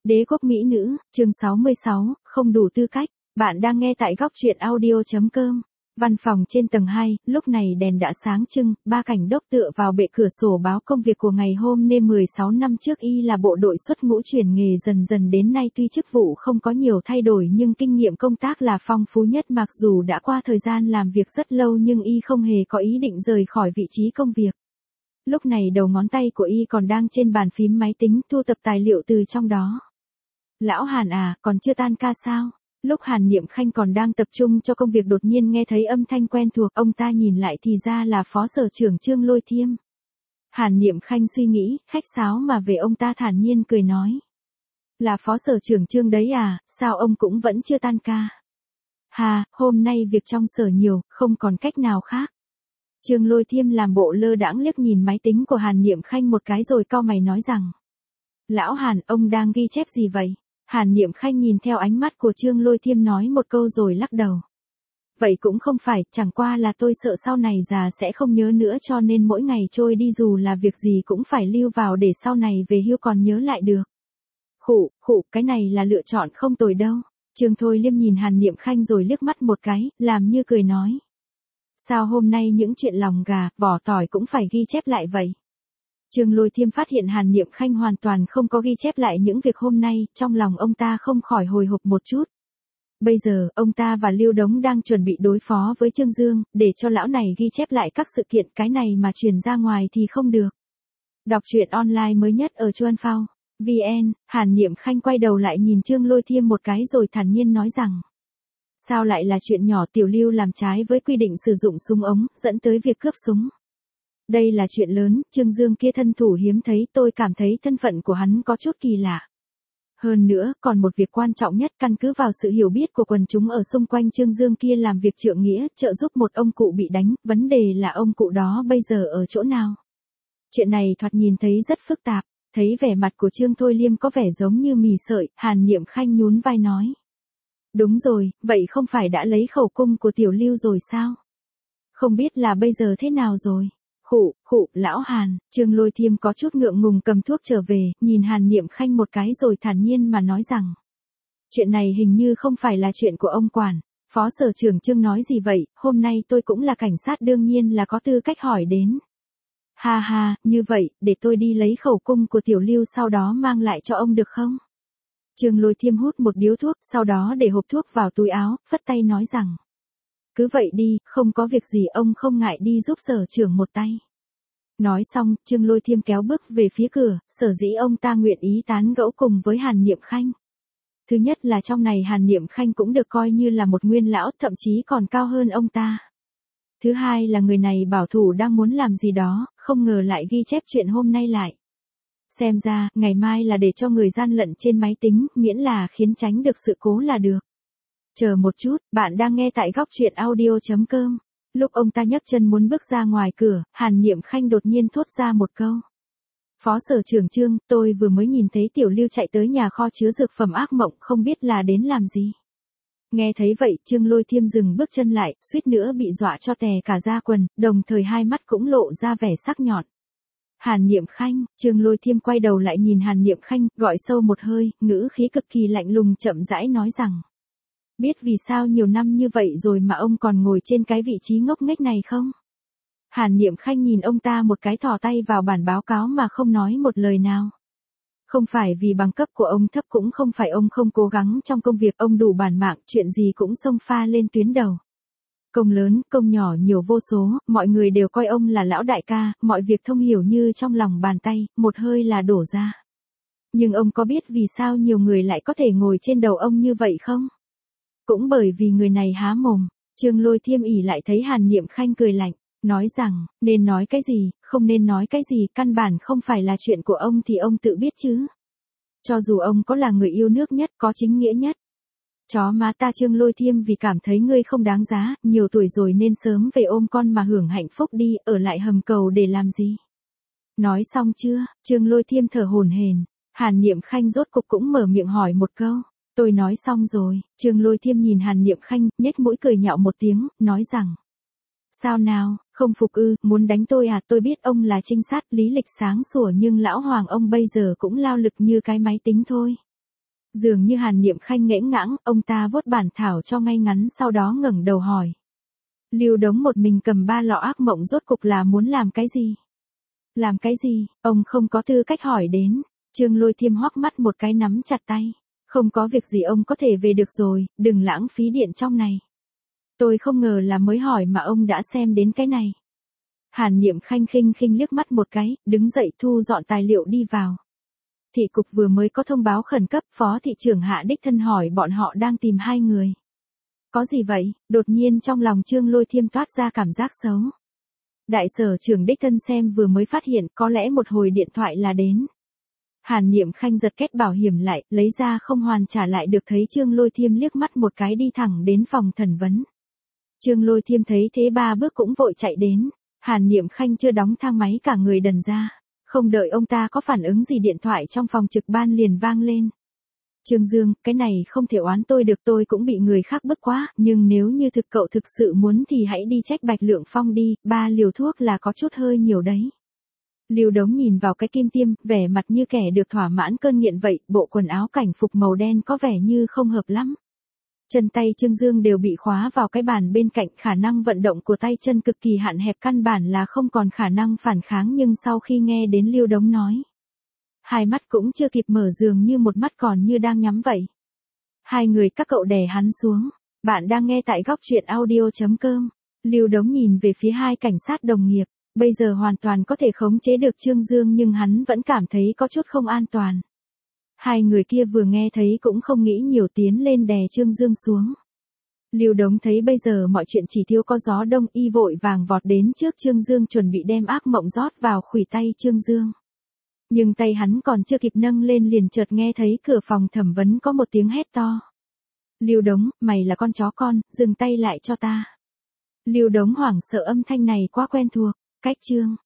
Đế quốc mỹ nữ, chương 66, không đủ tư cách. Bạn đang nghe tại góc truyện audio.com. Văn phòng trên tầng 2, lúc này đèn đã sáng trưng, ba cảnh đốc tựa vào bệ cửa sổ báo công việc của ngày hôm nay 16 năm trước y là bộ đội xuất ngũ chuyển nghề dần dần đến nay tuy chức vụ không có nhiều thay đổi nhưng kinh nghiệm công tác là phong phú nhất mặc dù đã qua thời gian làm việc rất lâu nhưng y không hề có ý định rời khỏi vị trí công việc. Lúc này đầu ngón tay của y còn đang trên bàn phím máy tính thu tập tài liệu từ trong đó. Lão Hàn à, còn chưa tan ca sao? Lúc Hàn Niệm Khanh còn đang tập trung cho công việc đột nhiên nghe thấy âm thanh quen thuộc, ông ta nhìn lại thì ra là Phó Sở trưởng Trương Lôi Thiêm. Hàn Niệm Khanh suy nghĩ, khách sáo mà về ông ta thản nhiên cười nói. Là Phó Sở trưởng Trương đấy à, sao ông cũng vẫn chưa tan ca? Hà, hôm nay việc trong sở nhiều, không còn cách nào khác. Trương Lôi Thiêm làm bộ lơ đãng liếc nhìn máy tính của Hàn Niệm Khanh một cái rồi cau mày nói rằng. Lão Hàn, ông đang ghi chép gì vậy? Hàn Niệm Khanh nhìn theo ánh mắt của Trương Lôi Thiêm nói một câu rồi lắc đầu. Vậy cũng không phải, chẳng qua là tôi sợ sau này già sẽ không nhớ nữa cho nên mỗi ngày trôi đi dù là việc gì cũng phải lưu vào để sau này về hưu còn nhớ lại được. Khụ, cái này là lựa chọn không tồi đâu. Trương Thôi Liêm nhìn Hàn Niệm Khanh rồi liếc mắt một cái, làm như cười nói. Sao hôm nay những chuyện lòng gà, vỏ tỏi cũng phải ghi chép lại vậy? Trương Lôi Thiêm phát hiện Hàn Niệm Khanh hoàn toàn không có ghi chép lại những việc hôm nay, trong lòng ông ta không khỏi hồi hộp một chút. Bây giờ, ông ta và Lưu Đống đang chuẩn bị đối phó với Trương Dương, để cho lão này ghi chép lại các sự kiện cái này mà truyền ra ngoài thì không được. Đọc truyện online mới nhất ở Chuan Phao, VN, Hàn Niệm Khanh quay đầu lại nhìn Trương Lôi Thiêm một cái rồi thản nhiên nói rằng. Sao lại là chuyện nhỏ Tiểu Lưu làm trái với quy định sử dụng súng ống, dẫn tới việc cướp súng? Đây là chuyện lớn, Trương Dương kia thân thủ hiếm thấy tôi cảm thấy thân phận của hắn có chút kỳ lạ. Hơn nữa, còn một việc quan trọng nhất căn cứ vào sự hiểu biết của quần chúng ở xung quanh Trương Dương kia làm việc trượng nghĩa, trợ giúp một ông cụ bị đánh, vấn đề là ông cụ đó bây giờ ở chỗ nào? Chuyện này thoạt nhìn thấy rất phức tạp, thấy vẻ mặt của Trương Thôi Liêm có vẻ giống như mì sợi, Hàn Niệm Khanh nhún vai nói. Đúng rồi, vậy không phải đã lấy khẩu cung của Tiểu Lưu rồi sao? Không biết là bây giờ thế nào rồi? Khụ, lão Hàn, Trương Lôi Thiêm có chút ngượng ngùng cầm thuốc trở về, nhìn Hàn Niệm Khanh một cái rồi thản nhiên mà nói rằng. Chuyện này hình như không phải là chuyện của ông quản, Phó Sở trưởng Trương nói gì vậy, hôm nay tôi cũng là cảnh sát đương nhiên là có tư cách hỏi đến. Ha, như vậy, để tôi đi lấy khẩu cung của Tiểu Lưu sau đó mang lại cho ông được không? Trương Lôi Thiêm hút một điếu thuốc, sau đó để hộp thuốc vào túi áo, phất tay nói rằng. Cứ vậy đi, không có việc gì ông không ngại đi giúp sở trưởng một tay. Nói xong, Trương Lôi Thiêm kéo bước về phía cửa, sở dĩ ông ta nguyện ý tán gẫu cùng với Hàn Niệm Khanh. Thứ nhất là trong này Hàn Niệm Khanh cũng được coi như là một nguyên lão, thậm chí còn cao hơn ông ta. Thứ hai là người này bảo thủ đang muốn làm gì đó, không ngờ lại ghi chép chuyện hôm nay lại. Xem ra, ngày mai là để cho người gian lận trên máy tính, miễn là khiến tránh được sự cố là được. Chờ một chút, bạn đang nghe tại góc truyện audio.com. Lúc ông ta nhấc chân muốn bước ra ngoài cửa, Hàn Niệm Khanh đột nhiên thốt ra một câu. Phó Sở trưởng Trương, tôi vừa mới nhìn thấy Tiểu Lưu chạy tới nhà kho chứa dược phẩm ác mộng, không biết là đến làm gì. Nghe thấy vậy, Trương Lôi Thiêm dừng bước chân lại, suýt nữa bị dọa cho tè cả da quần, đồng thời hai mắt cũng lộ ra vẻ sắc nhọn. Hàn Niệm Khanh, Trương Lôi Thiêm quay đầu lại nhìn Hàn Niệm Khanh, gọi sâu một hơi, ngữ khí cực kỳ lạnh lùng chậm rãi nói rằng. Biết vì sao nhiều năm như vậy rồi mà ông còn ngồi trên cái vị trí ngốc nghếch này không? Hàn Niệm Khanh nhìn ông ta một cái thò tay vào bản báo cáo mà không nói một lời nào. Không phải vì bằng cấp của ông thấp cũng không phải ông không cố gắng trong công việc, ông đủ bản mạng, chuyện gì cũng xông pha lên tuyến đầu. Công lớn, công nhỏ nhiều vô số, mọi người đều coi ông là lão đại ca, mọi việc thông hiểu như trong lòng bàn tay, một hơi là đổ ra. Nhưng ông có biết vì sao nhiều người lại có thể ngồi trên đầu ông như vậy không? Cũng bởi vì người này há mồm. Trương Lôi Thiêm ỉ lại thấy Hàn Niệm Khanh cười lạnh, nói rằng, nên nói cái gì, không nên nói cái gì, căn bản không phải là chuyện của ông thì ông tự biết chứ. Cho dù ông có là người yêu nước nhất, có chính nghĩa nhất. Chó má ta Trương Lôi Thiêm vì cảm thấy ngươi không đáng giá, nhiều tuổi rồi nên sớm về ôm con mà hưởng hạnh phúc đi, ở lại hầm cầu để làm gì. Nói xong chưa, Trương Lôi Thiêm thở hổn hển, Hàn Niệm Khanh rốt cục cũng mở miệng hỏi một câu. Tôi nói xong rồi, Trương Lôi Thiêm nhìn Hàn Niệm Khanh, nhếch mũi cười nhạo một tiếng, nói rằng. Sao nào, không phục ư, muốn đánh tôi à, tôi biết ông là trinh sát, lý lịch sáng sủa nhưng lão hoàng ông bây giờ cũng lao lực như cái máy tính thôi. Dường như Hàn Niệm Khanh nghẽn ngãng, ông ta vuốt bản thảo cho ngay ngắn sau đó ngẩng đầu hỏi. Lưu Đống một mình cầm 3 lọ ác mộng rốt cục là muốn làm cái gì? Làm cái gì, ông không có tư cách hỏi đến. Trương Lôi Thiêm hoắc mắt một cái nắm chặt tay. Không có việc gì ông có thể về được rồi, đừng lãng phí điện trong này. Tôi không ngờ là mới hỏi mà ông đã xem đến cái này. Hàn Niệm Khanh khinh khinh liếc mắt một cái, đứng dậy thu dọn tài liệu đi vào. Thị cục vừa mới có thông báo khẩn cấp, phó thị trưởng hạ đích thân hỏi bọn họ đang tìm 2 người. Có gì vậy? Đột nhiên trong lòng Trương Lôi Thiêm toát ra cảm giác xấu. Đại sở trưởng đích thân xem vừa mới phát hiện có lẽ một hồi điện thoại là đến. Hàn Niệm Khanh giật kết bảo hiểm lại, lấy ra không hoàn trả lại được thấy Trương Lôi Thiêm liếc mắt một cái đi thẳng đến phòng thẩm vấn. Trương Lôi Thiêm thấy thế 3 bước cũng vội chạy đến. Hàn Niệm Khanh chưa đóng thang máy cả người đần ra. Không đợi ông ta có phản ứng gì điện thoại trong phòng trực ban liền vang lên. Trương Dương, cái này không thể oán tôi được, tôi cũng bị người khác bức quá, nhưng nếu như cậu thực sự muốn thì hãy đi trách Bạch Lượng Phong đi, 3 liều thuốc là có chút hơi nhiều đấy. Lưu Đống nhìn vào cái kim tiêm, vẻ mặt như kẻ được thỏa mãn cơn nghiện vậy, bộ quần áo cảnh phục màu đen có vẻ như không hợp lắm. Chân tay Trương Dương đều bị khóa vào cái bàn bên cạnh, khả năng vận động của tay chân cực kỳ hạn hẹp, căn bản là không còn khả năng phản kháng, nhưng sau khi nghe đến Lưu Đống nói, 2 mắt cũng chưa kịp mở, dường như một mắt còn như đang nhắm vậy. 2 người các cậu đè hắn xuống. Bạn đang nghe tại góc truyện audio.com. Lưu Đống nhìn về phía 2 cảnh sát đồng nghiệp. Bây giờ hoàn toàn có thể khống chế được Trương Dương nhưng hắn vẫn cảm thấy có chút không an toàn. 2 người kia vừa nghe thấy cũng không nghĩ nhiều, tiến lên đè Trương Dương xuống. Lưu Đống thấy bây giờ mọi chuyện chỉ thiếu có gió đông, y vội vàng vọt đến trước Trương Dương chuẩn bị đem ác mộng rót vào khuỷu tay Trương Dương. Nhưng tay hắn còn chưa kịp nâng lên liền chợt nghe thấy cửa phòng thẩm vấn có một tiếng hét to. Lưu Đống, mày là con chó con, dừng tay lại cho ta. Lưu Đống hoảng sợ, âm thanh này quá quen thuộc. Cách Trương